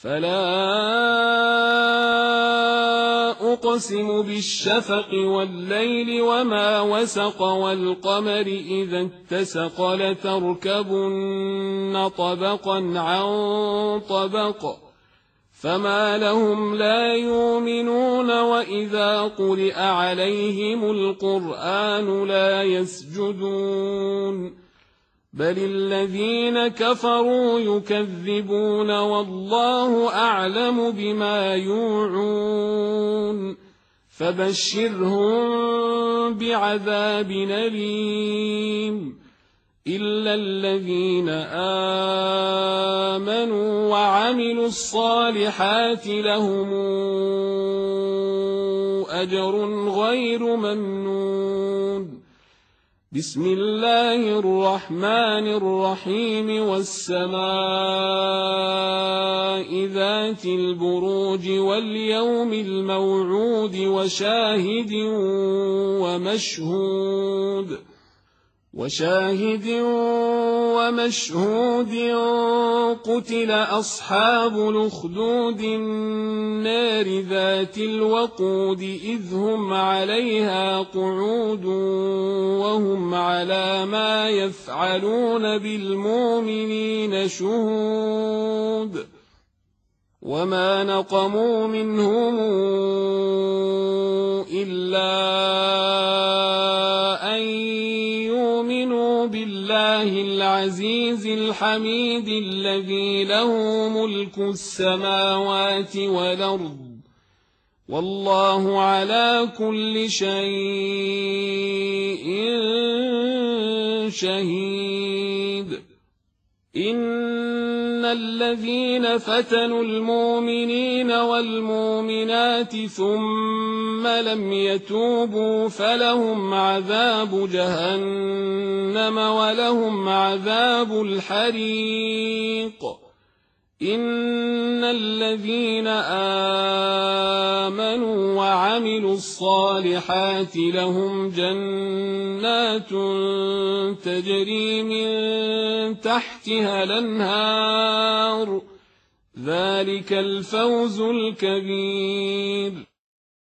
فلا أقسم بالشفق والليل وما وسق والقمر إذا اتسق لتركبن طبقا عن طبق فما لهم لا يؤمنون وإذا قرئ عليهم القرآن لا يسجدون بل الذين كفروا يكذبون والله أعلم بما يوعون فبشرهم بعذاب أليم إلا الذين آمنوا وعملوا الصالحات لهم أجر غير ممنون بسم الله الرحمن الرحيم والسماء ذات البروج واليوم الموعود وشاهد ومشهود قتل أصحاب الأخدود النار ذات الوقود إذ هم عليها قعود وهم على ما يفعلون بالمؤمنين شهود وما نقموا منهم إلا أن يؤمنوا بالله العزيز الحميد الذي له ملك السماوات والأرض والله على كل شيء شهيد إن الذين فتنوا المؤمنين والمؤمنات ثم لم يتوبوا فلهم عذاب جهنم ولهم عذاب الحريق إن الذين آمنوا وعملوا الصالحات لهم جنات تجري من تحتها الأنهار ذلك الفوز الكبير